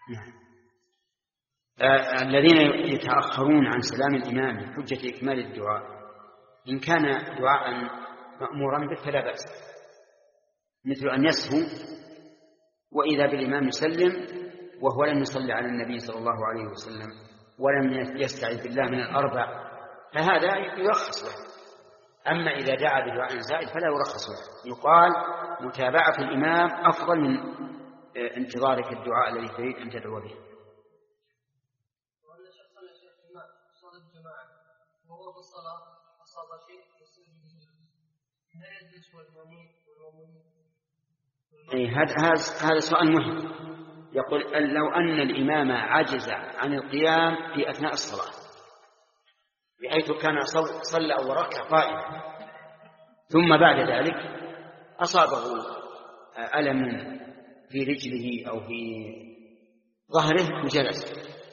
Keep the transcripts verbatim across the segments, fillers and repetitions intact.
نعم. آه الذين يتأخرون عن سلام الإمام حجة إكمال الدعاء، إن كان دعاء مأمورا به فلا بأس، مثل أن يسهو وإذا بالإمام يسلم وهو لم يصلي على النبي صلى الله عليه وسلم ولم يستعذ بالله من الأربع، فهذا يرخص له. أما إذا دعا بدعاء زائد فلا يرخص له، يقال متابعة الإمام أفضل من انتظارك الدعاء الذي تريد أن تدعو به. هذا هذا سؤال مهم. يقول لو أن الإمام عجز عن القيام في أثناء الصلاة بحيث كان صلى أو ركع قائما ثم بعد ذلك أصابه ألم في رجله أو في ظهره وجلس،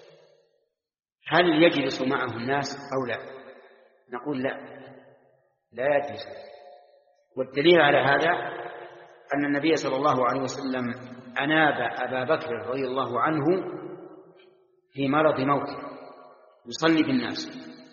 هل يجلس معه الناس أو لا؟ نقول لا، لا يجلس. والدليل على هذا أن النبي صلى الله عليه وسلم أناب أبا بكر رضي الله عنه في مرض موته يصلي بالناس،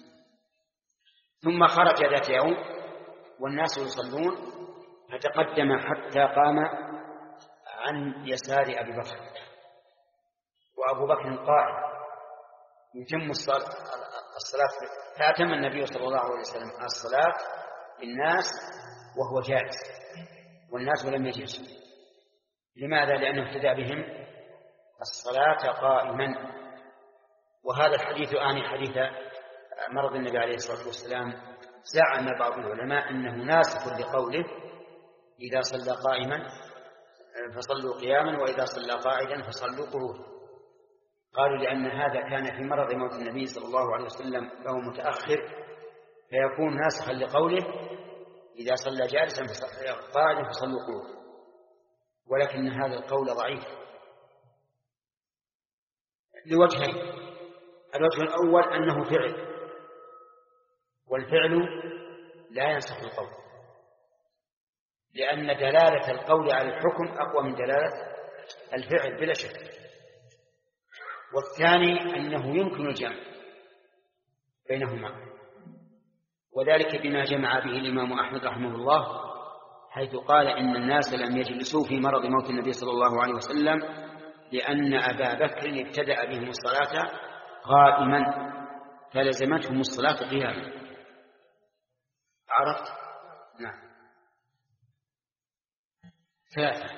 ثم خرج ذات يوم والناس يصلون فتقدم حتى قام عن يسار أبي بكر وأبو بكر قائم يتم الصلاة، فأتم النبي صلى الله عليه وسلم الصلاة بالناس وهو جالس والناس لم يجلسوا. لماذا؟ لأنه ابتدأ بهم الصلاة قائما. وهذا الحديث آني حديث مرض النبي عليه الصلاة والسلام. زعم بعض العلماء أنه ناسخ لقوله إذا صلى قائما فصلوا قياما وإذا صلى قاعدا فصلوا قعودا. قالوا لأن هذا كان في مرض موت النبي صلى الله عليه وسلم فهو متأخر فيكون ناسخا لقوله إذا صلى جالسا قاعدا فصلوا قعودا، ولكن هذا القول ضعيف لوجهين. الوجه الأول أنه فعل، والفعل لا ينسخ القول، لأن دلالة القول على الحكم أقوى من دلالة الفعل بلا شك. والثاني أنه يمكن الجمع بينهما، وذلك بما جمع به الإمام أحمد رحمه الله حيث قال إن الناس لم يجلسوا في مرض موت النبي صلى الله عليه وسلم لأن أبا بكر ابتدأ بهم الصلاة قائما فلزمتهم الصلاة قياما. عرفت؟ نعم. ثلاثة.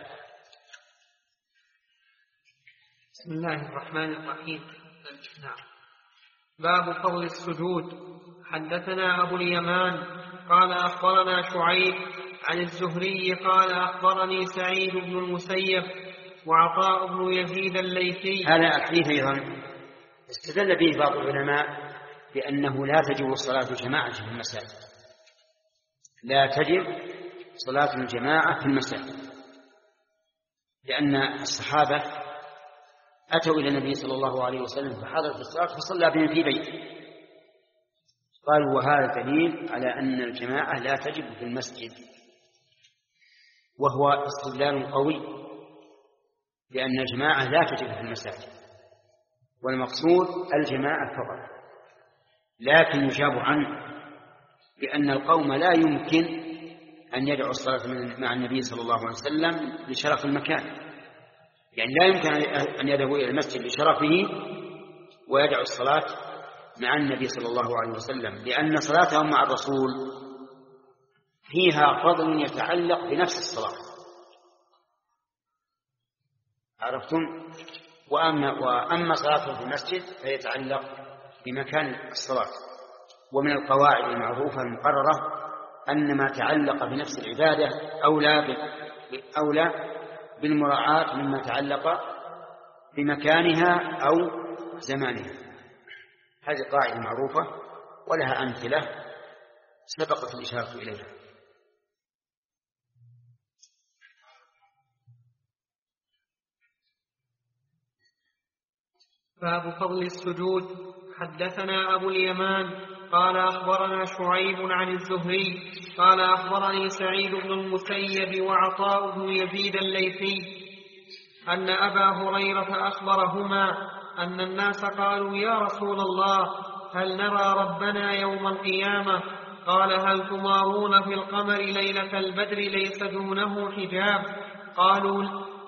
بسم الله الرحمن الرحيم. نعم. باب فضل السجود. حدثنا أبو اليمان قال أخبرنا شعيب عن الزهري قال أخبرني سعيد بن المسيب وعطاء بن يزيد الليثي. هذا الحديث أيضا استدل به بعض العلماء بأنه لا تجب الصلاة جماعة في المساجد، لا تجب صلاة الجماعة في المساجد، لأن الصحابة أتوا إلى النبي صلى الله عليه وسلم فحضر في الصلاة فصلى بهم في بيته، قالوا وهذا دليل على أن الجماعة لا تجب في المسجد، وهو استدلال قوي لأن الجماعة لا تجب في المساجد، والمقصود الجماعة فقط. لكن يجاب عنه بأن القوم لا يمكن أن يدعوا الصلاة مع النبي صلى الله عليه وسلم لشرف المكان، يعني لا يمكن أن يذهبوا إلى المسجد لشرفه ويدعوا الصلاة مع النبي صلى الله عليه وسلم، لأن صلاتهم مع الرسول فيها فضل يتعلق بنفس الصلاة. عرفتم؟ وأما, وأما صلاتهم في المسجد فيتعلق بمكان الصلاة. ومن القواعد المعروفة المقررة أن ما تعلق بنفس العبادة أولى أولى بالمراعاة مما تعلق بمكانها أو زمانها. هذه قاعدة معروفة ولها أمثلة سبقت الإشارة إليها. باب فضل السجود. حدثنا أبو اليمان قال أخبرنا شعيب عن الزهري قال أخبرني سعيد بن المسيب وعطاء بن يزيد الليثي أن أبا هريرة أخبرهما أن الناس قالوا يا رسول الله هل نرى ربنا يوم القيامة؟ قال هل تمارون في القمر ليلة البدر ليس دونه حجاب؟ قالوا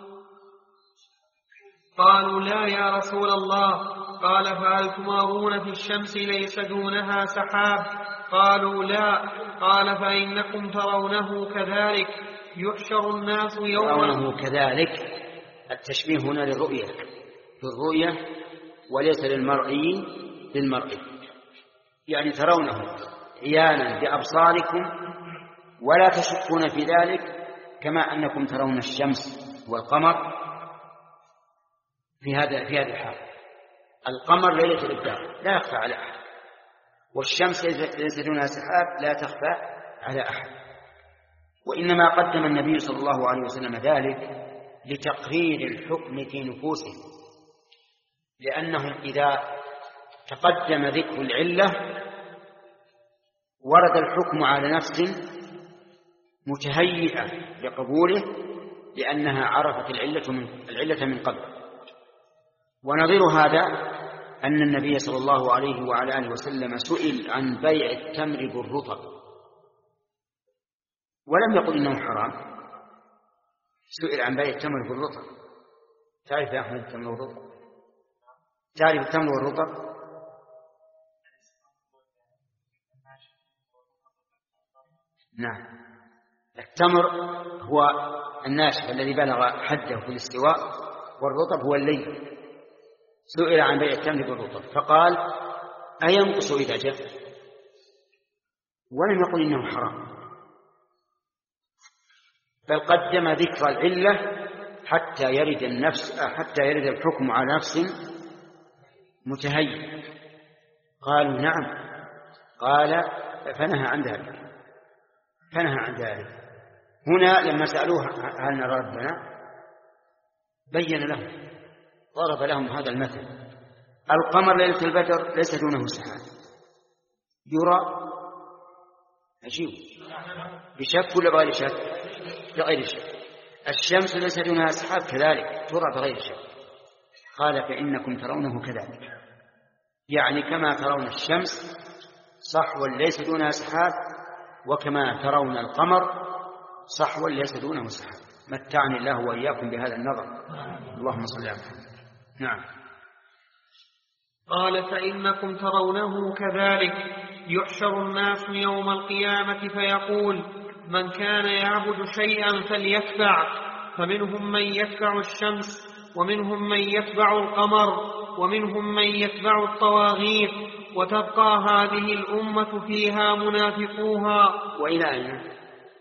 قالوا لا يا رسول الله. قال فهل تمارون في الشمس ليس دونها سحاب؟ قالوا لا. قال فإنكم ترونه كذلك يحشر الناس يوم ترونه كذلك. التشبيه هنا للرؤية للرؤية وليس للمرئي للمرئي، يعني ترونه عيانا بأبصاركم ولا تشكون في ذلك، كما أنكم ترون الشمس والقمر في هذا في هذه الحال. القمر ليلة الإبدار لا يخفى على أحد، والشمس ليس دونها سحاب لا تخفى على أحد. وإنما قدم النبي صلى الله عليه وسلم ذلك لتقرير الحكم في نفوسهم، لأنهم إذا تقدم ذكر العلة ورد الحكم على نفس متهيئة لقبوله، لأنها عرفت العلة من, العلة من قبل. ونظير هذا أن النبي صلى الله عليه وعلى آله وسلم سئل عن بيع التمر بالرطب ولم يقل إنه حرام، سئل عن بيع التمر بالرطب. تعرف يا أحمد التمر والرطب؟ تعرف التمر والرطب؟ نعم. التمر هو الناشف الذي بلغ حده في الاستواء، والرطب هو اللين. سئل عن بيع التمر بالرطب فقال أينقص إذا جف؟ ولم يقل إنه حرام، بل قدم ذكر العلة حتى يرد النفس حتى يرد الحكم على نفس متهيئ. قالوا نعم. قال فنهى عن ذلك فنهى عن ذلك هنا لما سألوه هل نرى ربنا بين لهم، ضرب لهم هذا المثل: القمر ليلة البدر ليس دونه سحاب، يرى عجيب بشك ولا بغير شك؟ بغير شك. الشمس ليس دونها سحاب كذلك ترى بغير شك. قال فإنكم ترونه كذلك، يعني كما ترون الشمس صحوا ليس دونها سحاب، وكما ترون القمر صحوا ليس دونه سحاب. متعني الله وإياكم بهذا النظر. اللهم صل على محمد. نعم. قال فإنكم ترونه كذلك يحشر الناس يوم القيامة فيقول من كان يعبد شيئا فليتبع، فمنهم من يتبع الشمس، ومنهم من يتبع القمر، ومنهم من يتبع الطواغيت، وتبقى هذه الأمة فيها منافقوها. وإلى أين؟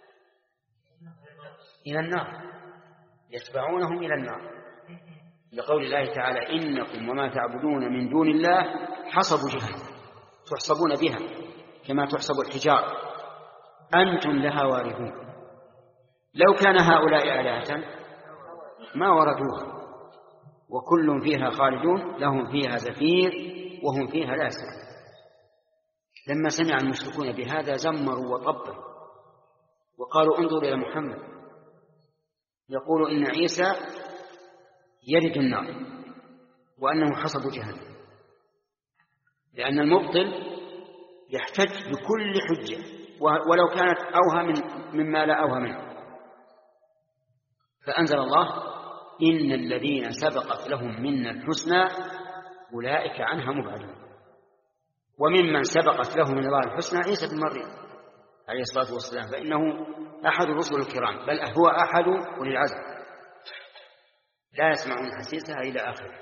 إلى النار، يتبعونهم إلى النار، لقول الله تعالى إنكم وما تعبدون من دون الله حصب جهنم تحصبون بها كما تحصب الحجار أنتم لها واردون. لو كان هؤلاء آلهة ما وردوها، وكل فيها خالدون لهم فيها زفير وهم فيها لا يسمعون. لما سمع المشركون بهذا زمروا وطبوا وقالوا انظروا إلى محمد يقول إن عيسى يرد النار وأنه حصب جهنم، لأن المبطل يحتج بكل حجة ولو كانت أوهى مما لا أوهى منه. فأنزل الله إن الذين سبقت لهم منا الحسنى أولئك عنها مبعدون. وممن سبقت له من الله الحسنى عيسى بن مريم عليه الصلاة والسلام، فإنه أحد الرسل الكرام، بل هو أحد أولي العزم، لا يسمعون حسيسها إلى آخره.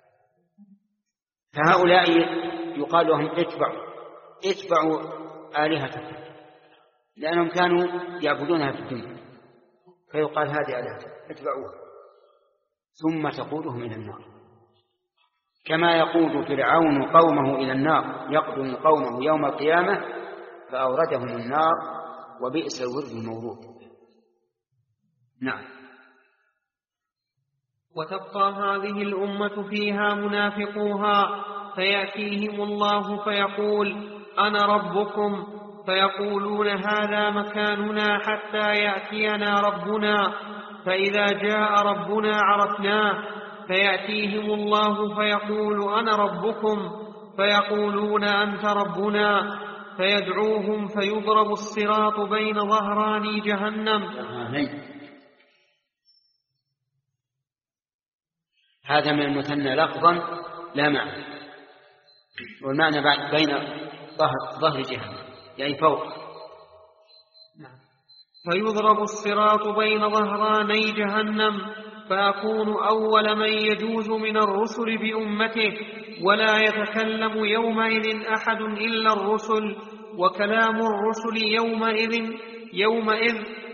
فهؤلاء يقال لهم اتبعوا اتبعوا آلهتكم، لأنهم كانوا يعبدونها في الدنيا، فيقال هذه آلهتكم اتبعوها، ثم تقودهم إلى النار، كما يقود فرعون قومه إلى النار يقدم قومه يوم القيامة فأوردهم النار وبئس الورد المورود. نعم. وتبقى هذه الأمة فيها منافقوها، فيأتيهم الله فيقول أنا ربكم، فيقولون هذا مكاننا حتى يأتينا ربنا، فإذا جاء ربنا عرفناه، فيأتيهم الله فيقول أنا ربكم، فيقولون أنت ربنا، فيدعوهم فيضرب الصراط بين ظهراني جهنم. هذا من المثنى لفظا لا معنى، والمعنى بعد بين ظهر, ظهر جهنم يعني فوق. فيضرب الصراط بين ظهراني جهنم، فأكون أول من يجوز من الرسل بأمته، ولا يتكلم يومئذ أحد إلا الرسل، وكلام الرسل يومئذ يومئذ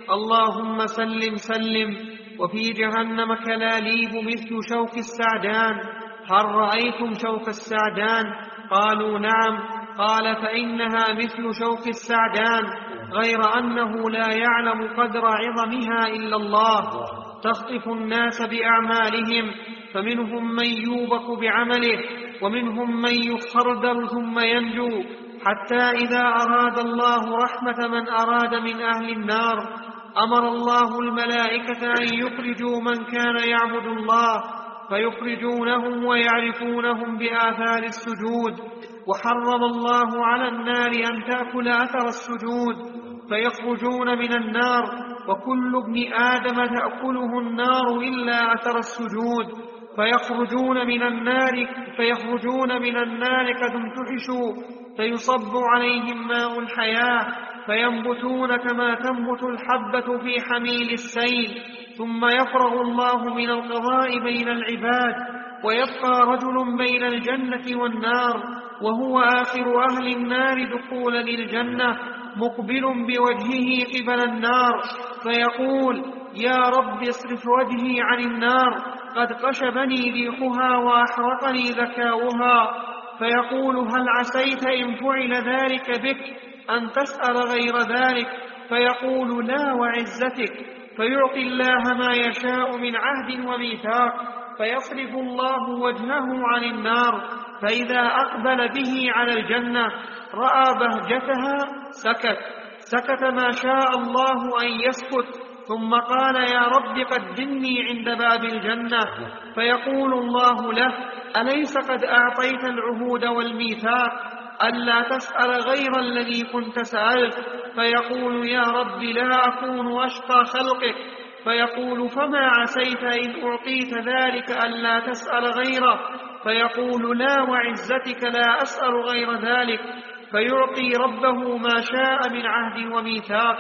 اللهم سلم سلم. وفي جهنم كلاليب مثل شوك السعدان. هل رأيتم شوك السعدان؟ قالوا نعم. قال فإنها مثل شوك السعدان، غير أنه لا يعلم قدر عظمها إلا الله. تخطف الناس بأعمالهم، فمنهم من يوبق بعمله، ومنهم من يخردل ثم ينجو، حتى إذا أراد الله رحمة من أراد من أهل النار أمر الله الملائكة أن يخرجوا من كان يعبد الله، فيخرجونهم ويعرفونهم بآثار السجود. وحرم الله على النار أن تأكل أثر السجود، فيخرجون من النار، وكل ابن آدم تأكله النار إلا أثر السجود، فيخرجون من النار فيخرجون من النار قد امتحشوا، فيصب عليهم ماء الحياة، فينبتون كما تنبت الحبة في حميل السيل. ثم يفرغ الله من القضاء بين العباد، ويبقى رجل بين الجنة والنار، وهو آخر أهل النار دخولا للجنة، مقبل بوجهه قبل النار، فيقول يا رب اصرف وجهي عن النار، قد قشبني ريحها وأحرقني ذكاؤها. فيقول هل عسيت إن فعل ذلك بك أن تسأل غير ذلك؟ فيقول لا وعزتك. فيعطي الله ما يشاء من عهد وميثاق، فيصرف الله وجهه عن النار، فإذا أقبل به على الجنة رأى بهجتها سكت سكت ما شاء الله أن يسكت، ثم قال يا رب قدمني عند باب الجنة، فيقول الله له أليس قد أعطيت العهود والميثاق ألا تسأل غير الذي كنت سألت؟ فيقول يا رب لا أكون أشقى خلقك. فيقول فما عسيت إن أعطيت ذلك ألا تسأل غيره؟ فيقول لا وعزتك لا أسأل غير ذلك. فيعطي ربه ما شاء من عهد وميثاق،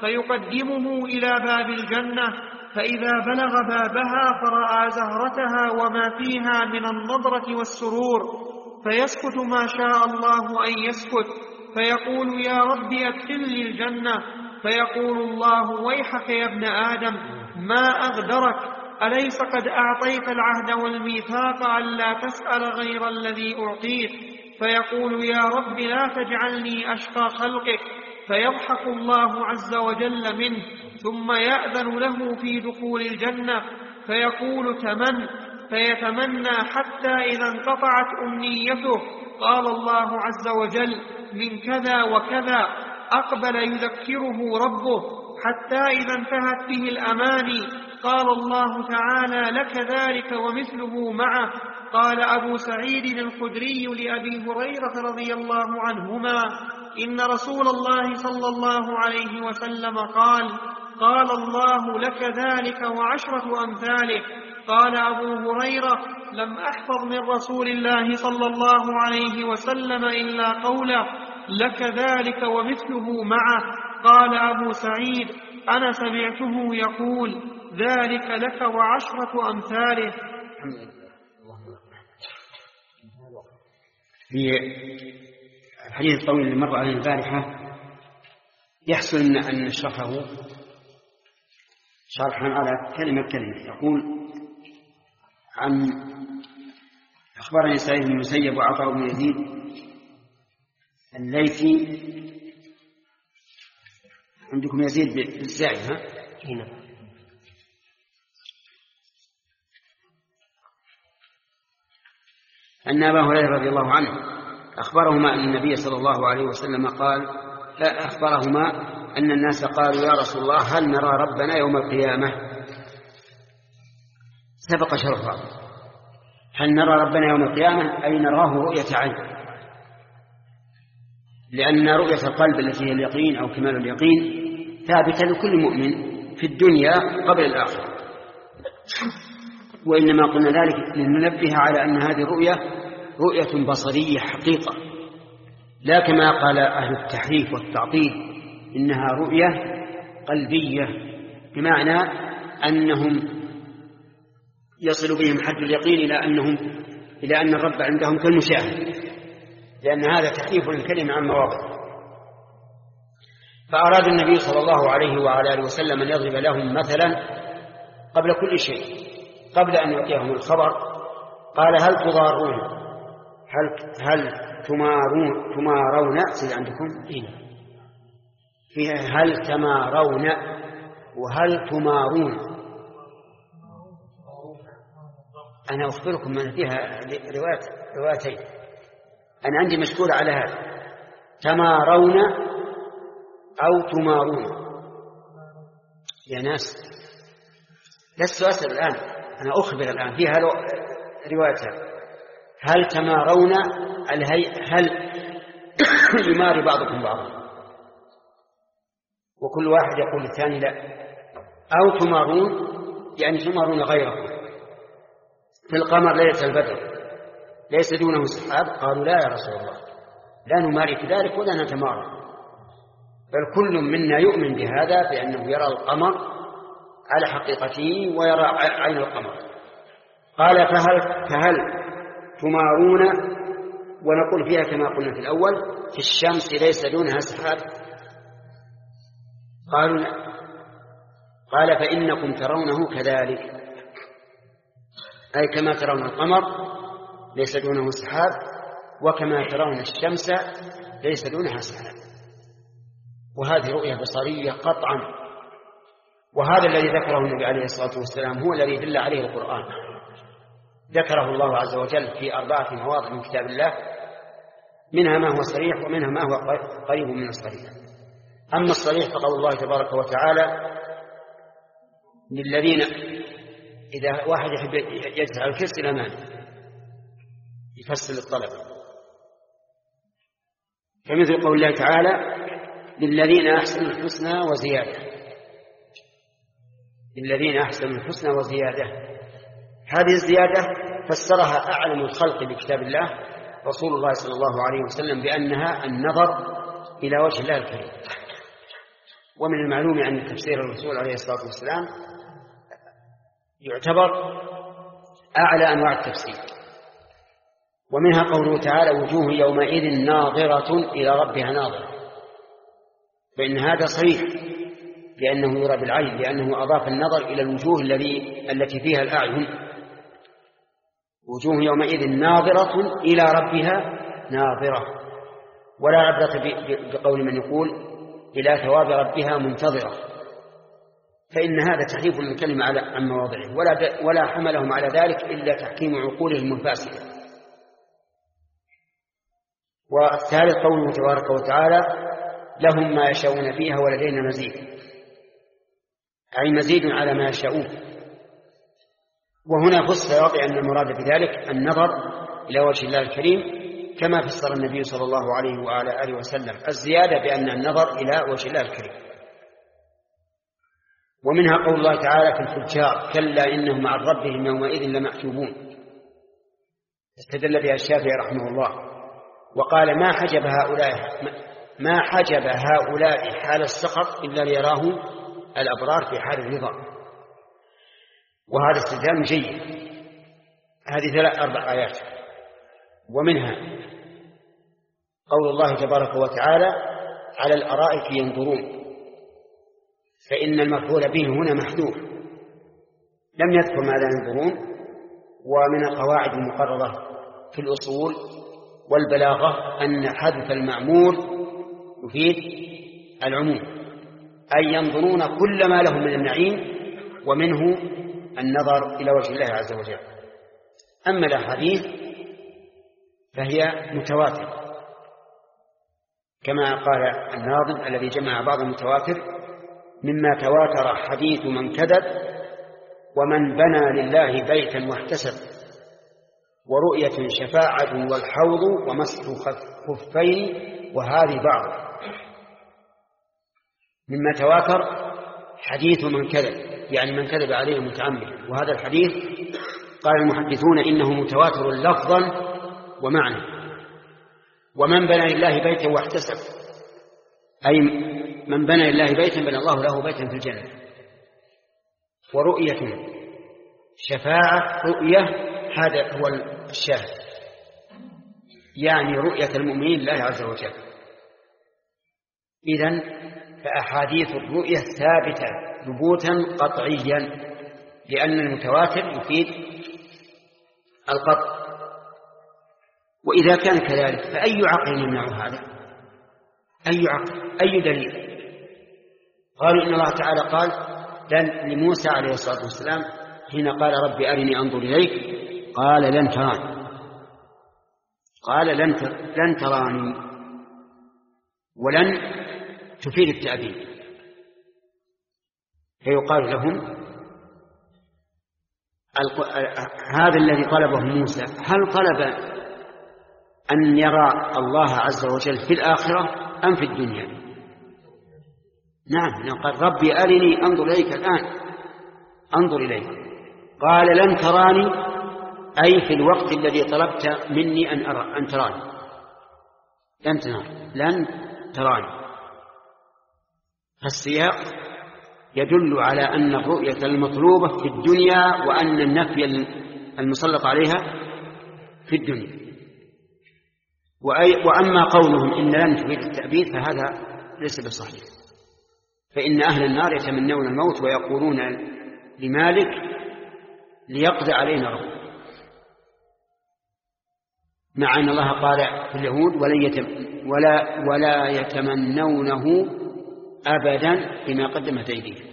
فيقدمه إلى باب الجنة، فإذا بلغ بابها فرأى زهرتها وما فيها من النضرة والسرور، فيسكت ما شاء الله أن يسكت، فيقول يا رب أدخلني الجنة. فيقول الله ويحك يا ابن آدم ما أغدرك، أليس قد أعطيت العهد والميثاق ألا تسأل غير الذي أعطيت؟ فيقول يا رب لا تجعلني أشقى خلقك، فيضحك الله عز وجل منه، ثم يأذن له في دخول الجنة، فيقول تمن، فيتمنى حتى إذا انقطعت أمنيته قال الله عز وجل من كذا وكذا، أقبل يذكره ربه حتى إذا انتهت به الأماني قال الله تعالى لك ذلك ومثله معه. قال أبو سعيد الخدري لأبي هريرة رضي الله عنهما إن رسول الله صلى الله عليه وسلم قال قال الله لك ذلك وعشرة أمثاله. قال أبو هريرة لم أحفظ من رسول الله صلى الله عليه وسلم إلا قوله لك ذلك ومثله معه. قال أبو سعيد أنا سمعته يقول ذلك لك وعشرة أمثاله. في الحديث الطويل اللي مر عليه البارحة يحصل أن نشرحه شرحا على كلمة كلمة. يقول عن أخبرني سعيد بن المسيب وعطاء بن يزيد الليثي. عندكم يزيد بالزاي ها؟ هنا أن أبا هريرة رضي الله عنه أخبرهما أن النبي صلى الله عليه وسلم قال أخبرهما أن الناس قالوا يا رسول الله هل نرى ربنا يوم القيامة؟ سبق شرفا. هل نرى ربنا يوم القيامة؟ أي نراه رؤية عين، لأن رؤية القلب التي هي اليقين أو كمال اليقين ثابتة لكل مؤمن في الدنيا قبل الآخرة، وإنما قلنا ذلك لننبه على أن هذه الرؤية رؤية بصرية حقيقة، لا كما قال أهل التحريف والتعطيل إنها رؤية قلبية، بمعنى أنهم يصل بهم حد اليقين إلى أنهم إلى أن الرب عندهم كالمشاهد، لأن هذا تحريف للكلمة عن مواضع. فأراد النبي صلى الله عليه وعلى آله وسلم أن يضرب لهم مثلا قبل كل شيء، قبل أن يعطيهم الخبر قال هل تضارون هل هل تمارون تمارون سيد عندكم فيها هل تمارون وهل تمارون. أنا أخبركم من فيها روايات روايتين، أنا عندي مشكور على هذا تمارون أو تمارون. يا ناس لست أسأل الآن، أنا أخبر الآن فيها روايتها هل تمارون هل يماري بعضكم بعضا وكل واحد يقول الثاني لا، أو تمارون يعني تمارون غيركم في القمر ليلة البدر ليس دونه سحاب. قالوا لا يا رسول الله لا نماري كذلك ولا نتمارى، بل كل منا يؤمن بهذا بأنه يرى القمر على حقيقته ويرى عين القمر. قال فهل, فهل تمارون ونقول فيها كما قلنا في الأول في الشمس ليس دونها سحاب. قالوا لا. قال فإنكم ترونه كذلك، أي كما ترون القمر ليس دونه سحاب وكما ترون الشمس ليس دونها سحاب. وهذه رؤية بصرية قطعا، وهذا الذي ذكره النبي عليه الصلاة والسلام هو الذي دل عليه القرآن. ذكره الله عز وجل في أربعة مواضع من كتاب الله، منها ما هو صريح ومنها ما هو قريب من الصريح. أما الصريح فقول الله تبارك وتعالى للذين إذا واحد يحب يجلس على الكرسي الأمامي يفسر الطلب، فمثل قول الله تعالى للذين أحسنوا الحسنى وزيادة، للذين أحسنوا الحسنى وزيادة. هذه الزيادة فسرها أعلم الخلق بكتاب الله رسول الله صلى الله عليه وسلم بأنها النظر إلى وجه الله الكريم. ومن المعلوم أن تفسير الرسول عليه الصلاة والسلام يعتبر أعلى أنواع التفسير. ومنها قوله تعالى وجوه يومئذ ناظرة إلى ربها ناظرة، فإن هذا صريح لأنه يرى بالعين، لأنه أضاف النظر إلى الوجوه الذي التي فيها الأعين. وجوه يومئذ ناظرة إلى ربها ناظرة، ولا عبرة بقول من يقول إلى ثواب ربها منتظرة، فإن هذا تحريف من الكلمة عن مواضعه، ولا, ولا حملهم على ذلك إلا تحكيم عقولهم الفاسدة. والثالث قوله تبارك وتعالى لهم ما يشاءون فيها ولدينا مزيد، أي مزيد على ما يشاءون. وهنا فسر بأن المراد بذلك النظر إلى وجه الله الكريم كما فسر النبي صلى الله عليه وعلى آله وسلم الزيادة بأن النظر إلى وجه الله الكريم. ومنها قول الله تعالى في الفجار كلا إنهم عن ربهم يومئذ لمحجوبون، استدل بها الشافعي رحمه الله وقال ما حجب هؤلاء ما حجب هؤلاء حال السقط إلا ليراه الأبرار في حال الرضا. وهذا استدلال جيد. هذه ثلاث أربع آيات. ومنها قول الله تبارك وتعالى على الأرائك ينظرون، فإن المفعول به هنا محذوف، لم يذكر ماذا ينظرون. ومن القواعد المقررة في الأصول والبلاغة أن حذف المعمول يفيد العموم، أي ينظرون كل ما لهم من النعيم ومنه النظر إلى وجه الله عز وجل. أما الأحاديث فهي متواترة كما قال الناظم الذي جمع بعض المتواتر مما تواتر حديث من كذب ومن بنى لله بيتا واحتسب ورؤية شفاعة والحوض ومسح خفين وهذه بعض مما تواتر حديث من كذب، يعني من كذب عليه متعمد. وهذا الحديث قال المحدثون إنه متواتر لفظا ومعنى. ومن بنى لله بيتا واحتسب، أي من بنى لله بيتا بنى الله له بيتا في الجنة. ورؤية شفاعة، رؤية هذا هو الشاهد، يعني رؤية المؤمنين لله عز وجل. إذن فأحاديث الرؤية ثابتة ثبوتا قطعيا، لأن المتواتر يفيد القطع. وإذا كان كذلك فأي عقل يمنع هذا؟ أي عقل؟ أي دليل؟ قالوا إن الله تعالى قال لموسى عليه الصلاة والسلام حين قال ربي أرني أنظر إليك قال لن تراني، قال لن لن تراني، ولن تفيد التأبيد. فيقال لهم هذا الذي طلبه موسى هل طلب أن يرى الله عز وجل في الآخرة أم في الدنيا؟ نعم، قال ربي أرني أنظر إليك الآن، أنظر إليك. قال لن تراني، أي في الوقت الذي طلبت مني أن أرى أن تراني، لن تراني، لن تراني. السياق يدل على أن الرؤية المطلوبة في الدنيا، وأن النفي المسلط عليها في الدنيا. وأما قولهم إن لن تفيد التأبيد فهذا ليس بصحيح، فإن أهل النار يتمنون الموت ويقولون لمالك ليقضي علينا ربنا، مع أن الله قال في اليهود ولا, ولا يتمنونه أبدا بما قدمت أيديهم.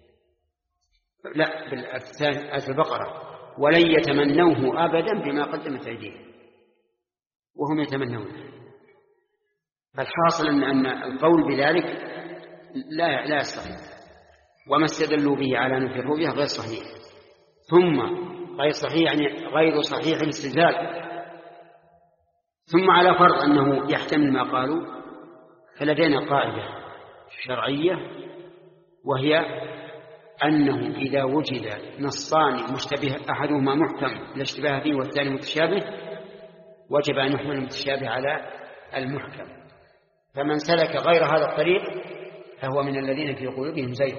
لا، في البقرة ولن يتمنوه أبدا بما قدمت أيديهم وهم يتمنون. فالحاصل أن القول بذلك لا لا يستقيم، وما استدلوا به على نفي الرؤية غير صحيح. ثم غير صحيح يعني غير صحيح الاستدلال. ثم على فرض أنه يحتمل ما قالوا، فلدينا قاعدة شرعية، وهي أنه إذا وجد نصان مشتبه أحدهما محكم لا اشتباه فيه والثاني متشابه وجب أن يحمل المتشابه على المحكم. فمن سلك غير هذا الطريق فهو من الذين في قلوبهم زيغ.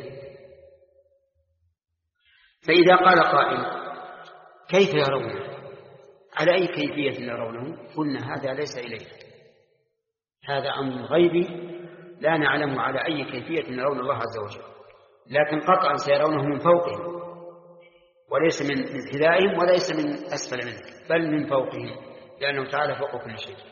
فإذا قال قائل كيف يرونه؟ على أي كيفية يرونه؟ قلنا هذا ليس إليه، هذا أمر غيبي لا نعلم على أي كيفية يرون الله عز وجل، لكن قطعا سيرونه من فوقهم، وليس من حذائهم وليس من أسفل منه، بل من فوقهم، لأنه تعالى فوق كل شيء.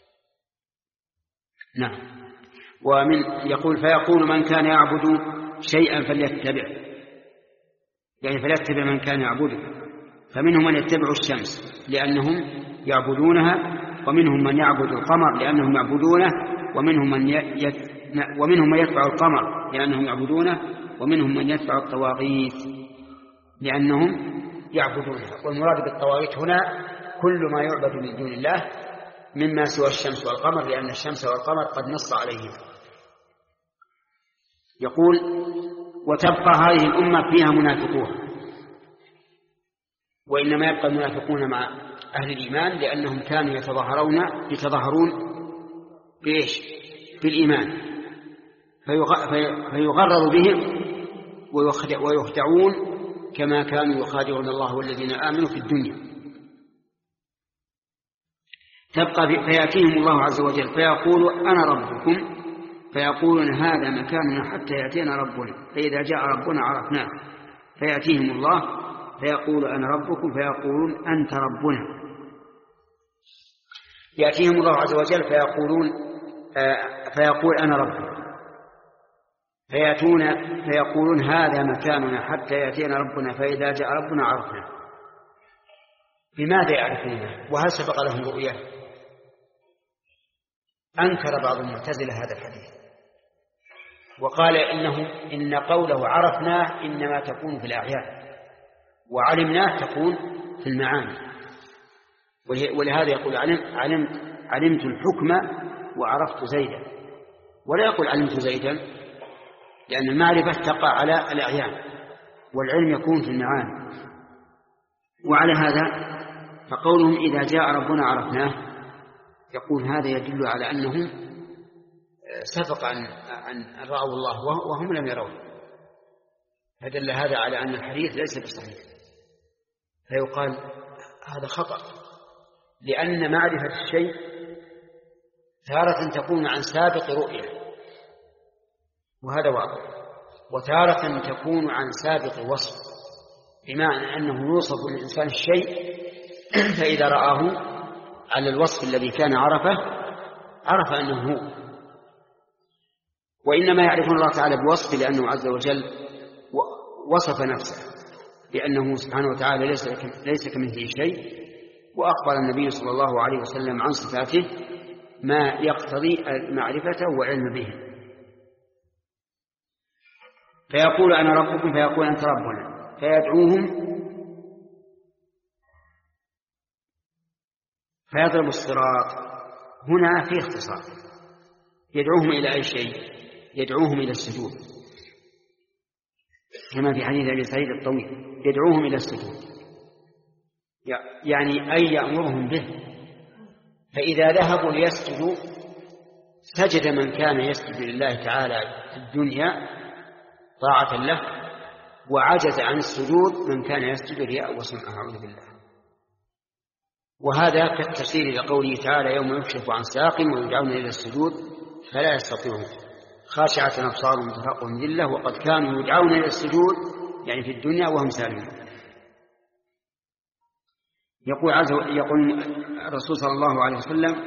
نعم. ومن يقول فيقول من كان يعبد شيئا فليتبع، يعني فليتبع من كان يعبده. فمنهم من يتبع الشمس لأنهم يعبدونها، ومنهم من يعبد القمر لأنهم يعبدونه، ومنهم من يت... ومنهم من يتبع القمر لأنهم يعبدونه، ومنهم من يتبع الطواغيت لأنهم يعبدونها. والمراد بالطواغيت هنا كل ما يعبد من دون الله مما سوى الشمس والقمر، لأن الشمس والقمر قد نص عليهما. يقول وتبقى هذه الأمة فيها منافقون، وإنما يبقى المنافقون مع أهل الإيمان لأنهم كانوا يتظاهرون يتظاهرون بإيش؟ بالإيمان، فيغرر بهم ويخدعون كما كانوا يخادعون الله والذين آمنوا في الدنيا. تبقى فيأتيهم الله عز وجل فيقول أنا ربكم، فيقولون هذا مكاننا حتى يأتينا ربنا، فإذا جاء ربنا عرفناه. فيأتيهم الله فيقول أنا ربكم، فيقولون أنت ربنا. يأتيهم الله عز وجل فيقولون فيقول أنا ربكم، فيأتون فيقولون هذا مكاننا حتى يأتينا ربنا، فإذا جاء ربنا عرفنا. بماذا يعرفونه؟ وهل سبق لهم رؤية؟ أنكر بعض المعتزلة هذا الحديث وقال إنه إن قوله عرفناه إنما تكون في الأعيان، وعلمناه تكون في المعاني، ولهذا يقول علم علمت علمت الحكم وعرفت زيدا، ولا يقول علمت زيدا، لأن المعرفة تقع على الأعيان والعلم يكون في المعاني. وعلى هذا فقولهم إذا جاء ربنا عرفناه، يقول هذا يدل على أنهم سبق أن أن رأوا الله وهم لم يرون، فدل هذا على أن الحديث ليس بصحيح، فيقال هذا خطأ، لأن معرفة الشيء تارة تكون عن سابق رؤية وهذا واضح، وتارة تكون عن سابق وصف، بمعنى أنه يوصف للإنسان الشيء فإذا رآه على الوصف الذي كان عرفه عرف أنه هو. وإنما يعرفون الله تعالى بوصف لأنه عز وجل وصف نفسه بأنه سبحانه وتعالى ليس كمثله شيء، وأخبر النبي صلى الله عليه وسلم عن صفاته ما يقتضي معرفته وعلم به. فيقول أنا ربكم فيقول أنت ربنا، فيدعوهم فيضرب الصراط. هنا في اختصار، يدعوهم إلى أي شيء؟ يدعوهم إلى السجود، كما في حديث أبي سعيد الطويل، يدعوهم إلى السجود، يعني أي يأمرهم به. فإذا ذهبوا ليسجدوا سجد من كان يسجد لله تعالى في الدنيا طاعة له، وعجز عن السجود من كان يسجد رياء وسمعة، أعوذ بالله. وهذا كالتفسير لقوله تعالى يوم يكشف عن ساق ويدعون إلى السجود فلا يستطيعون خاشعة أبصارهم ترهقهم ذلة وقد كانوا يدعون إلى السجود يعني في الدنيا وهم سالمون. يقول عز يقول الرسول صلى الله عليه وسلم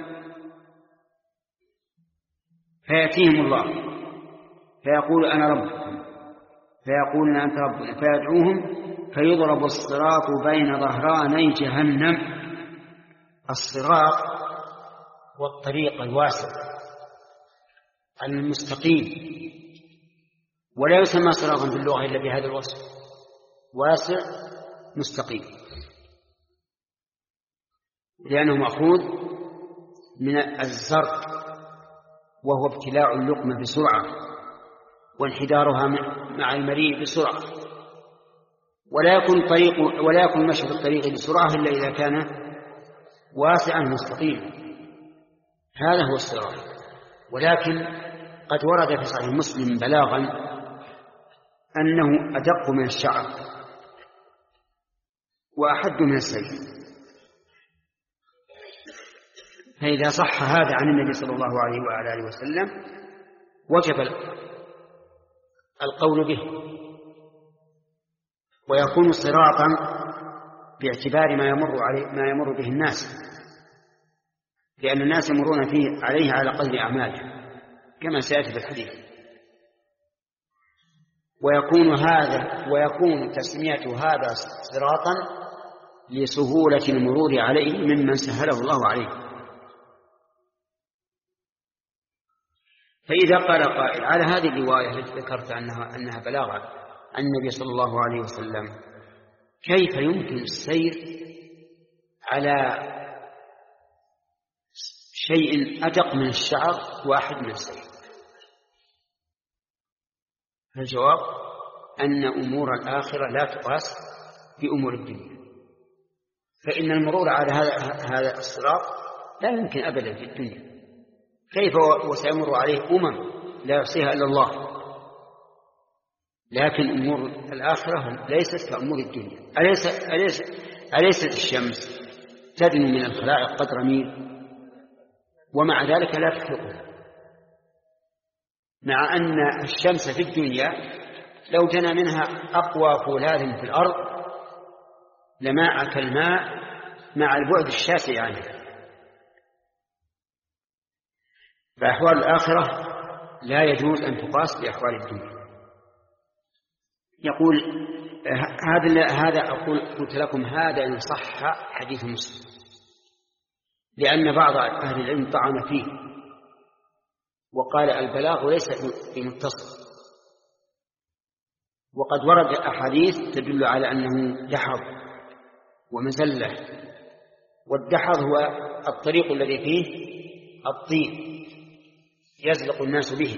فيأتيهم الله فيقول أنا ربكم فيقولون أنت ربنا، فيدعوهم فيضرب الصراط بين ظهراني جهنم. الصراط والطريق الواسع المستقيم، ولا يسمى صراطا في اللغة إلا بهذا الوصف، واسع مستقيم، لأنه مأخوذ من الزرق وهو ابتلاع اللقمة بسرعة وانحدارها مع المريء بسرعة، ولا يكون الطريق ولا يكون المشي في الطريق بسرعة إلا إذا كان واسعا مستقيما. هذا هو الصراط. ولكن قد ورد في صحيح مسلم بلاغا أنه أدق من الشعر وأحد من السيف، فإذا صح هذا عن النبي صلى الله عليه وعلى آله وسلم وجب القول به، ويكون صراطا باعتبار ما يمر عليه ما يمر به الناس، لأن الناس يمرون فيه عليه على قدر أعمالهم كما سيأتي في الحديث. ويكون هذا ويكون تسمية هذا صراطا لسهولة المرور عليه ممن سهله الله عليه. فإذا قال قائل على هذه الرواية التي ذكرت أنها أنها بلاغة عن النبي صلى الله عليه وسلم، كيف يمكن السير على شيء أدق من الشعر واحد من السير؟ الجواب أن أمور الآخرة لا تقاس بأمور الدنيا، فإن المرور على هذا الصراط لا يمكن أبدا في الدنيا، كيف وسيمر عليه أمم لا يحصيها إلا الله، لكن أمور الآخرة ليست كأمور الدنيا. أليس أليس أليست الشمس تدنو من الخلائق قدر ميل ومع ذلك لا تحرقها، مع أن الشمس في الدنيا لو جنى منها أقوى فولاذ في الأرض لماء كالماء مع البعد الشاسع عنها. فأحوال الآخرة لا يجوز أن تقاس بأحوال الدنيا. يقول هذا هذا أقول قلت لكم هذا إن صح حديث مسلم، لأن بعض أهل العلم طعن فيه وقال البلاغ ليس بمتصل، وقد ورد أحاديث تدل على أنه دحض ومزلة. والدحض هو الطريق الذي فيه الطين يزلق الناس به،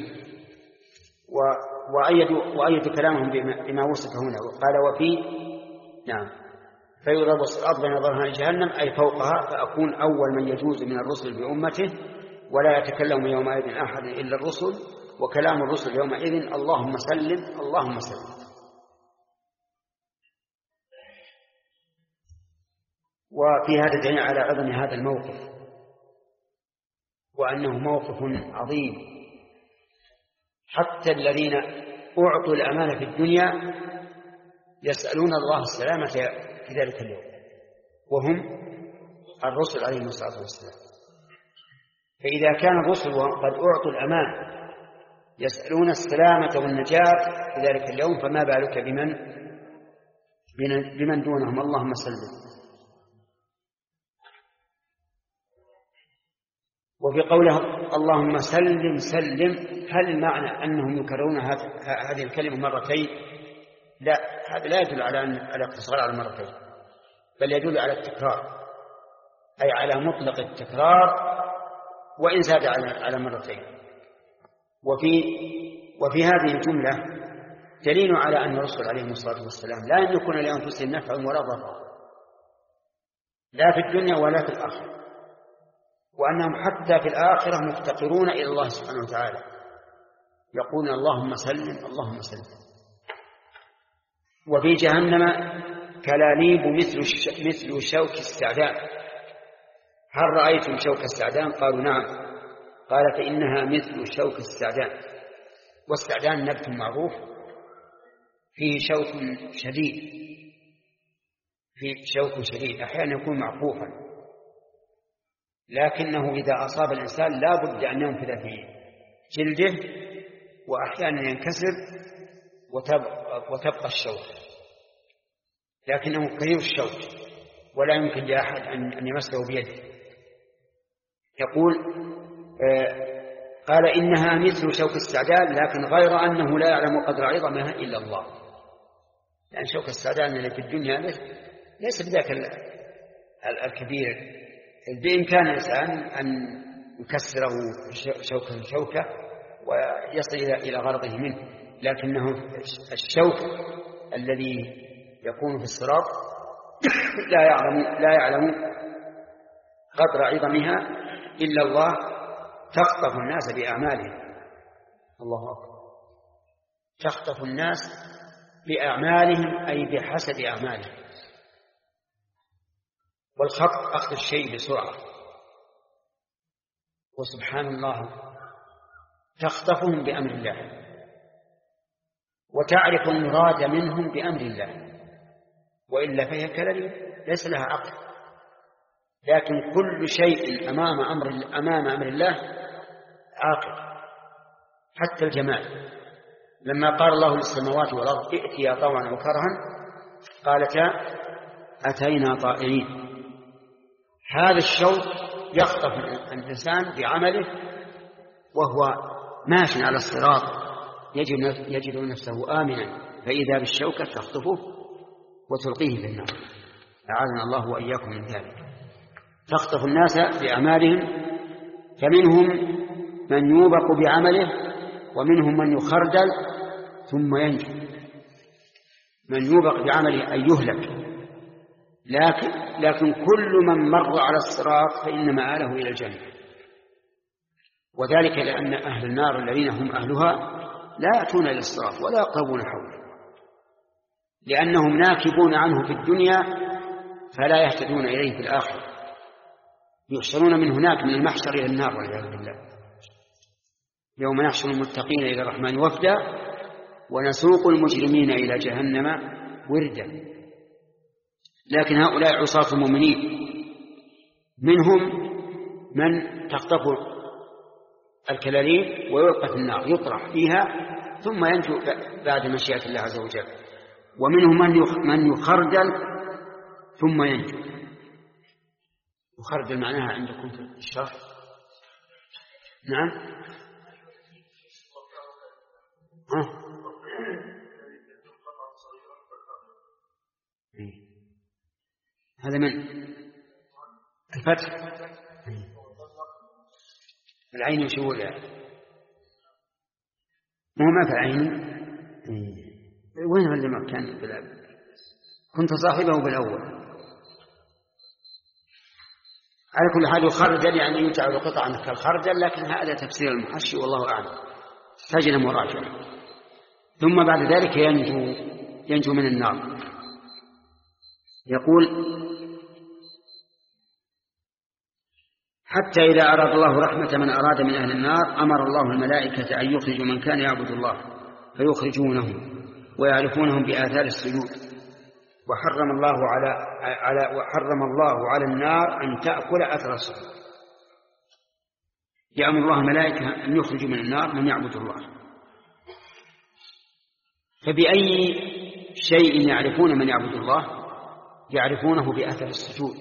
وأيدوا وأيدوا كلامهم بما وصف هنا وقال وفي نعم فيضرب الصراط بين ظهران جهنم أي فوقها، فأكون أول من يجوز من الرسل بأمته، ولا يتكلم يومئذ أحد إلا الرسل، وكلام الرسل يومئذ اللهم سلم اللهم سلم. وفي هذا دليل على عظم هذا الموقف، وأنه موقف عظيم. حتى الذين أعطوا الأمانة في الدنيا يسألون الله السلامة في ذلك اليوم، وهم الرسل عليهم الصلاة والسلام. فإذا كان الرسل قد أعطوا الأمانة يسألون السلامة والنجاة في ذلك اليوم، فما بالك بمن بمن دونهم. اللهم سلم. وفي قوله اللهم سلم سلم، هل المعنى أنهم يكررون هذه الكلمة مرتين؟ لا، هذا لا يدل على الاقتصار على مرتين، بل يدل على التكرار، أي على مطلق التكرار وإن زاد على مرتين. وفي وفي هذه الجملة دليل على أن الرسل عليهم الصلاة والسلام لا يملكون لأنفسهم نفعا ولا ضرا، لا في الدنيا ولا في الآخرة، وأنهم حتى في الآخرة مفتقرون إلى الله سبحانه وتعالى، يقولون اللهم سلم اللهم سلم. وفي جهنم كلاليب مثل مثل شوك السعدان. هل رأيتم شوك السعدان؟ قالوا نعم. قال فإنها مثل شوك السعدان. والسعدان نبت معروف فيه شوك شديد، فيه شوك شديد أحيانا يكون معقوفا، لكنه إذا أصاب الإنسان لا بد أن ينفذ في جلده، وأحيانا ينكسر وتبقى الشوك، لكنه كثير الشوك ولا يمكن لأحد أن يمسه بيده. يقول آه قال إنها مثل شوك السعدان، لكن غير أنه لا يعلم قدر عظمها إلا الله، لأن يعني شوك السعدان الذي في الدنيا ليس بذاك الكبير بإمكان الإنسان أن يكسره شوكا شوكة ويصل إلى غرضه منه، لكنه الشوك الذي يكون في الصراط لا يعلم لا يعلم قدر عظمها إلا الله، تخطف الناس بأعمالهم. الله أكبر. تخطف الناس بأعمالهم أي بحسب أعمالهم. والخطف أخذ الشيء بسرعة، وسبحان الله تخطفهم بأمر الله وتعرف المراد منهم بأمر الله، وإلا فهي كلمة ليس لها عقل. لكن كل شيء أمام أمر أمام أمر الله عاقل، حتى الجمال. لما قال الله للسماوات والأرض ائتيا طوعا وكرها قالتا أتينا طائعين. هذا الشوق يخطف الإنسان بعمله وهو ماشي على الصراط، يجد, يجد نفسه آمنا، فإذا بالشوكة تخطفه وتلقيه في النار. أعاذنا الله وإياكم من ذلك. تخطف الناس بأعمالهم، فمنهم من يوبق بعمله ومنهم من يخردل ثم ينجو. من يوبق بعمله أي يهلك، لكن, لكن كل من مر على الصراط فإن مآله إلى الجنة. وذلك لأن أهل النار الذين هم أهلها لا يأتون إلى الصراط ولا يقربون حوله، لأنهم ناكبون عنه في الدنيا فلا يهتدون إليه في الآخرة، يحشرون من هناك من المحشر إلى النار والعياذ بالله. يوم نحشر المتقين إلى الرحمن وفدا ونسوق المجرمين إلى جهنم وردا. لكن هؤلاء عصاة المؤمنين منهم من تخطف الكلاليب ويلقى في النار يطرح فيها ثم ينجو بعد مشيئة الله عز وجل، ومنهم من يخردل ثم ينجو. يخردل معناها عندكم في الشرح؟ نعم. ها؟ هذا من الفتح. العين وشو مو ما في العين. وين علمك كان بالأول؟ كنت صاحبه بالأول. على كل حال الخردل يعني يجعل قطعا كالخردل، لكن هذا تفسير المحشي والله أعلم، تحتاج إلى مراجعة. ثم بعد ذلك ينجو ينجو من النار. يقول حتى إذا أراد الله رحمة من أراد من أهل النار أمر الله الملائكة أن يخرجوا من كان يعبد الله فيخرجونهم ويعرفونهم بآثار السجود. وحرم الله على على وحرم الله على النار أن تأكل أثر السجود. يأمر الله الملائكة أن يخرجوا من النار من يعبد الله. فبأي شيء يعرفون من يعبد الله؟ يعرفونه بأثر السجود،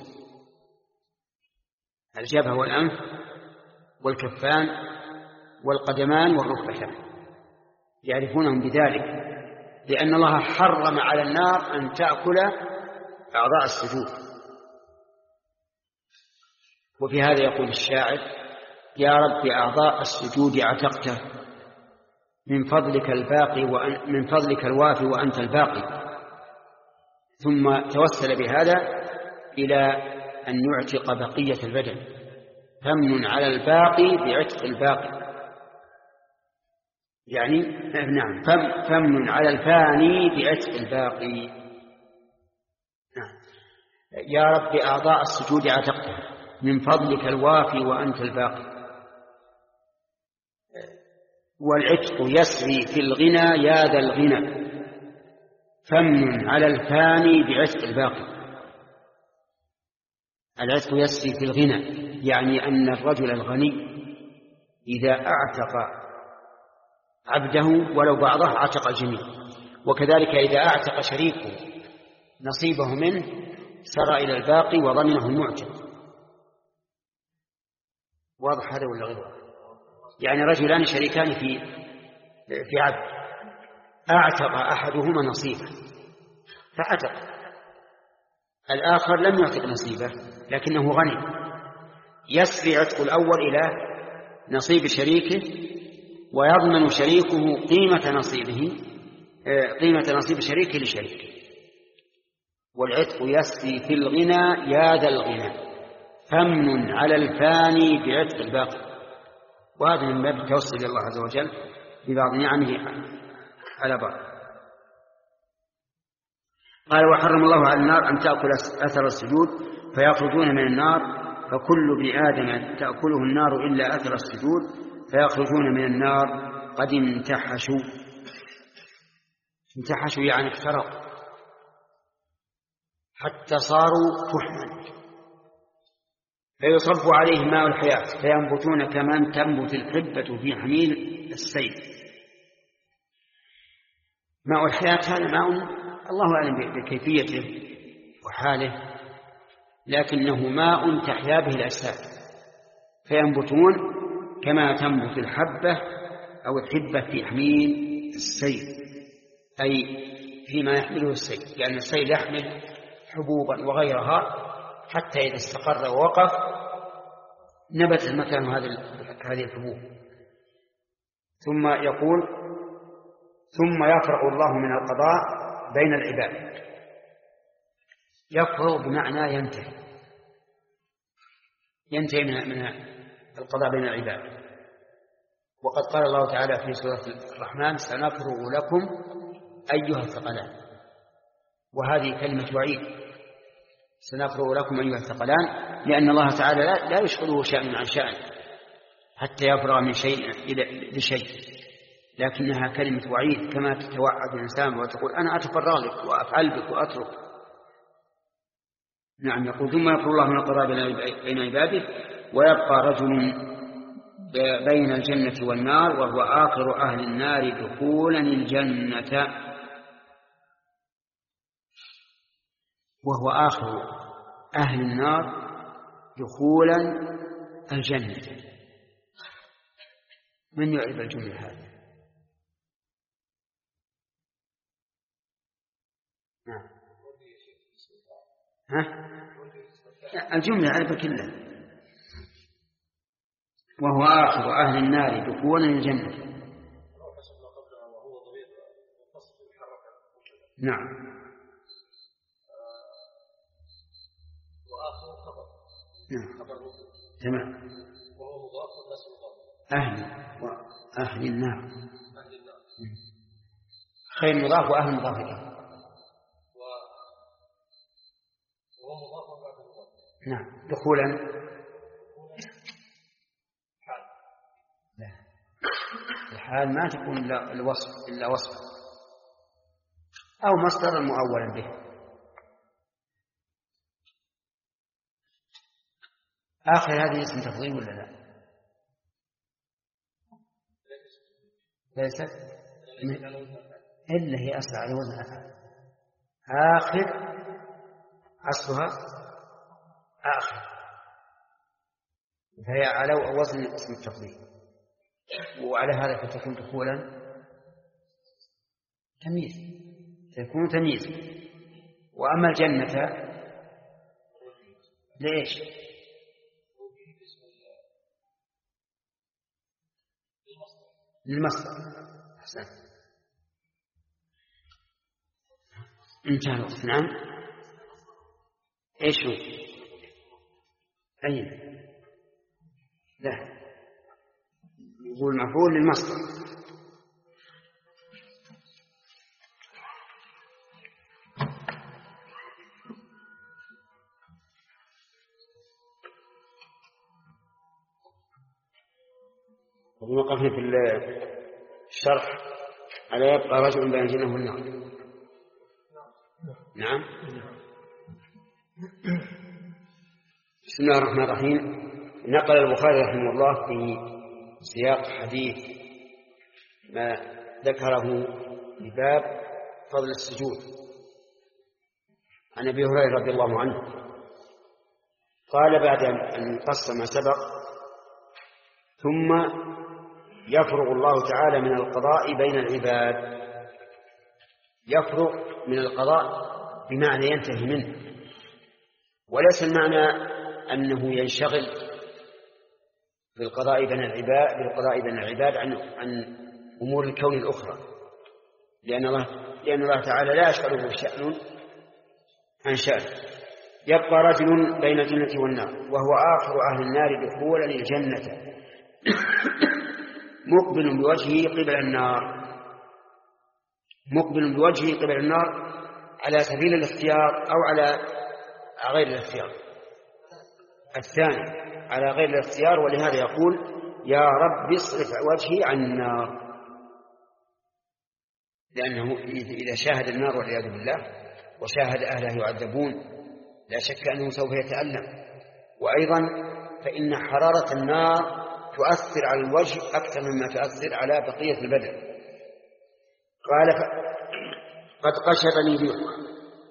الجبهة والأنف والكفان والقدمان والركبتان، يعرفونهم بذلك، لأن الله حرم على النار أن تأكل أعضاء السجود. وفي هذا يقول الشاعر: يا رب أعضاء السجود عتقته من فضلك الباقي وأن من فضلك الوافي وأنت الباقي. ثم توسل بهذا إلى أن يعتق بقية البدن، فمن على الباقي بعتق الباقي، يعني نعم فمن على الفاني بعتق الباقي. نعم. يا رب أعضاء السجود عتقته من فضلك الوافي وأنت الباقي. والعتق يسري في الغنى يا ذا الغنى، فمن على الفاني بعتق الباقي. العتق يسري في الغنى يعني أن الرجل الغني إذا أعتق عبده ولو بعضه عتق الجميع، وكذلك إذا أعتق شريكه نصيبه منه سرى إلى الباقي وضمنه المعتق. واضح هذا ولا غير؟ يعني رجلان شريكان في في عبد، أعتق أحدهما نصيبه فعتق، الآخر لم يعتق نصيبه لكنه غني، يسري عتق الأول إلى نصيب شريكه ويضمن شريكه قيمة نصيبه قيمة نصيب شريكه لشريكه. والعتق يسري في الغنى يا ذا الغنى، فمن على الفاني بعتق الباقي. وهذا من باب التوسل إلى الله عز وجل ببعض نعمه على بعض. قال: وحرم الله على النار أن تأكل أثر السجود فيخرجون من النار، فكل ابن آدم تأكله النار إلا أثر السجود فيخرجون من النار قد انتحشوا. انتحشوا يعني افترقوا حتى صاروا فحما، فيصب عليه ماء الحياة فينبتون كما تنبت الحبة في حميل السيل. ماء الحياة هذا ماء الله أعلم بكيفيته وحاله، لكنه ماء تحيا به الأجساد، فينبتون كما تنبت الحبة أو الحبة في حميل السيل، أي فيما يحمله السيل، لأن السيل يحمل حبوبا وغيرها حتى إذا استقر ووقف نبت مكان هذه الحبوب. ثم يقول: ثم يفرغ الله من القضاء بين العباد. يفرغ بمعنى ينتهي، ينتهي من القضاء بين العباد. وقد قال الله تعالى في سورة الرحمن: سنفرغ لكم أيها الثقلان. وهذه كلمة وعيد، سنفرغ لكم أيها الثقلان، لأن الله تعالى لا يشغله شأن عن شأن حتى يفرغ من شيء لشيء، لكنها كلمة وعيد، كما تتوعد الإنسان وتقول أنا أتفرغ لك وأفعل بك وأترك. نعم. يقول: ثم يفرغ الله من القضاء بين عباده ويبقى رجل بين الجنة والنار وهو آخر أهل النار دخولا الجنة، وهو آخر أهل النار دخولا الجنة. من يعرف الجملة هذه؟ نعم. ها؟ الجملة على كلها. وهو آخر أهل النار دخولا الجنة. نعم. نعم. تمام. أهل وأهل النار. خير مضاف وأهل مضاف إليه. نعم. دخولا لا، الحال ما تكون إلا الوصف إلا وصف أو مصدر مؤولا به. آخر هذه اسم تفضيل ولا لا؟ ليست إلا هي أصل على وزن أفعال. آخر أصلها آخر، فهي على وزن اسم التفضيل، وعلى هذا فتكون دخولا تمييز، تكون تمييز. وأما الجنة ليش؟ للمصدر. أحسن. انتهى الوقت. نعم. ايش هو؟ أين؟ لا، يقول مفعول للمصدر. وقفنا في الشرح على يبقى رجل بين الجنة والنار. نعم. بسم الله الرحمن الرحيم. نقل البخاري رحمه الله في سياق حديث ما ذكره لباب فضل السجود عن أبي هريرة رضي الله عنه قال بعد أن قص ما سبق: ثم يفرغ الله تعالى من القضاء بين العباد. يفرغ من القضاء بمعنى ينتهي منه، وليس المعنى أنه ينشغل بالقضاء بين العباد بالقضاء بين العباد عن عن أمور الكون الأخرى، لأن الله لأن الله تعالى لا يشغله شأن عن شأن. يبقى رجل بين الجنة والنار وهو آخر أهل النار دخولا الجنة مقبل بوجهه قبل النار مقبل بوجهه قبل النار على سبيل الاختيار أو على غير الاختيار. الثاني على غير الاختيار، ولهذا يقول: يا رب اصرف وجهي عن النار، لأنه إذا شاهد النار والعياذ بالله وشاهد أهله يعذبون لا شك أنه سوف يتألم. وأيضا فإن حرارة النار تؤثر على الوجه أكثر مما تؤثر على بقية البدن. قال: قد قشبني ريحها.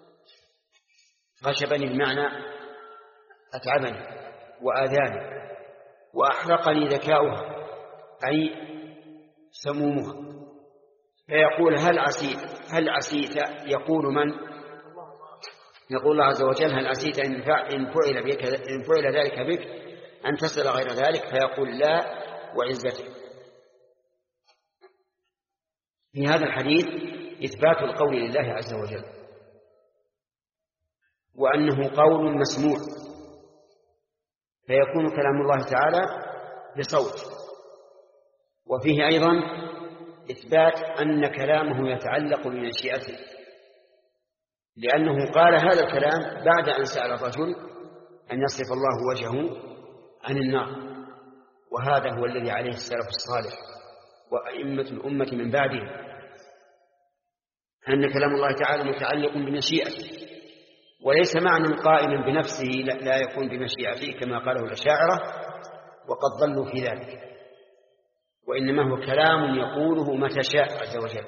قشبني بمعنى أتعبني وآذاني، وأحرقني ذكاؤها أي سمومها. فيقول: هل عسيت هل عسيت يقول من؟ يقول الله عز وجل: هل عسيت إن فعل بك إن فعل ذلك بك أن تصل غير ذلك؟ فيقول: لا وعزتك. في هذا الحديث إثبات القول لله عز وجل، وأنه قول مسموع، فيكون كلام الله تعالى بصوت. وفيه أيضا إثبات أن كلامه يتعلق بمشيئته، لأنه قال هذا الكلام بعد أن سأل الرجل أن يصرف الله وجهه عن النار. وهذا هو الذي عليه السلف الصالح وأئمة الأمة من بعده، أن كلام الله تعالى متعلق بمشيئته، وليس معنى قائما بنفسه لا يكون بمشيئته كما قاله الأشاعرة وقد ضلوا في ذلك، وإنما هو كلام يقوله متى شاء عز وجل.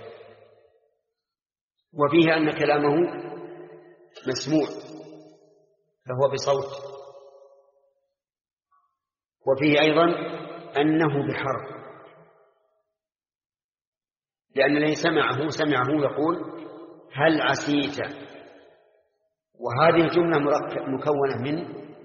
وفيه أن كلامه مسموع فهو بصوت. وفيه أيضا أنه بحرف، لأن الذي سمعه سمعه يقول: هل عسيت. وهذه الجملة مكونة من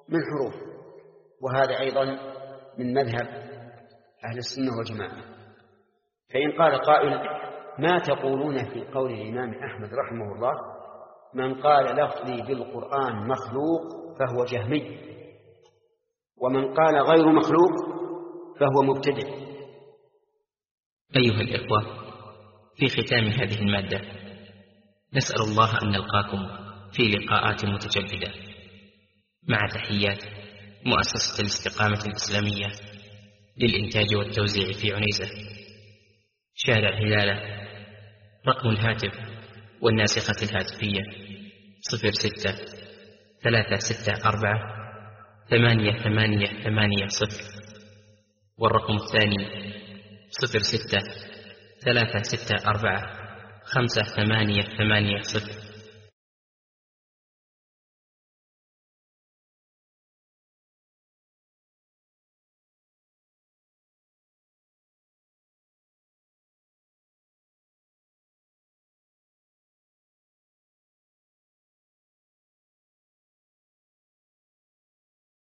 من حروف، وهذا أيضا من مذهب أهل السنة والجماعة. فإن قال قائل ما تقولون في قول الإمام أحمد رحمه الله من قال لفظي بالقرآن مخلوق فهو جهمي، ومن قال غير مخلوق فهو مبتدع؟ أيها الإخوة، في ختام هذه المادة نسأل الله أن نلقاكم في لقاءات متجددة، مع تحيات مؤسسة الاستقامة الإسلامية للإنتاج والتوزيع في عنيزة، شارع هلالة. رقم الهاتف والناسخة الهاتفية صفر ستة ثلاثة ستة أربعة ثمانية ثمانية ثمانية صفر، والرقم الثاني صفر ستة ثلاثة ستة أربعة خمسة ثمانية ثمانية صفر.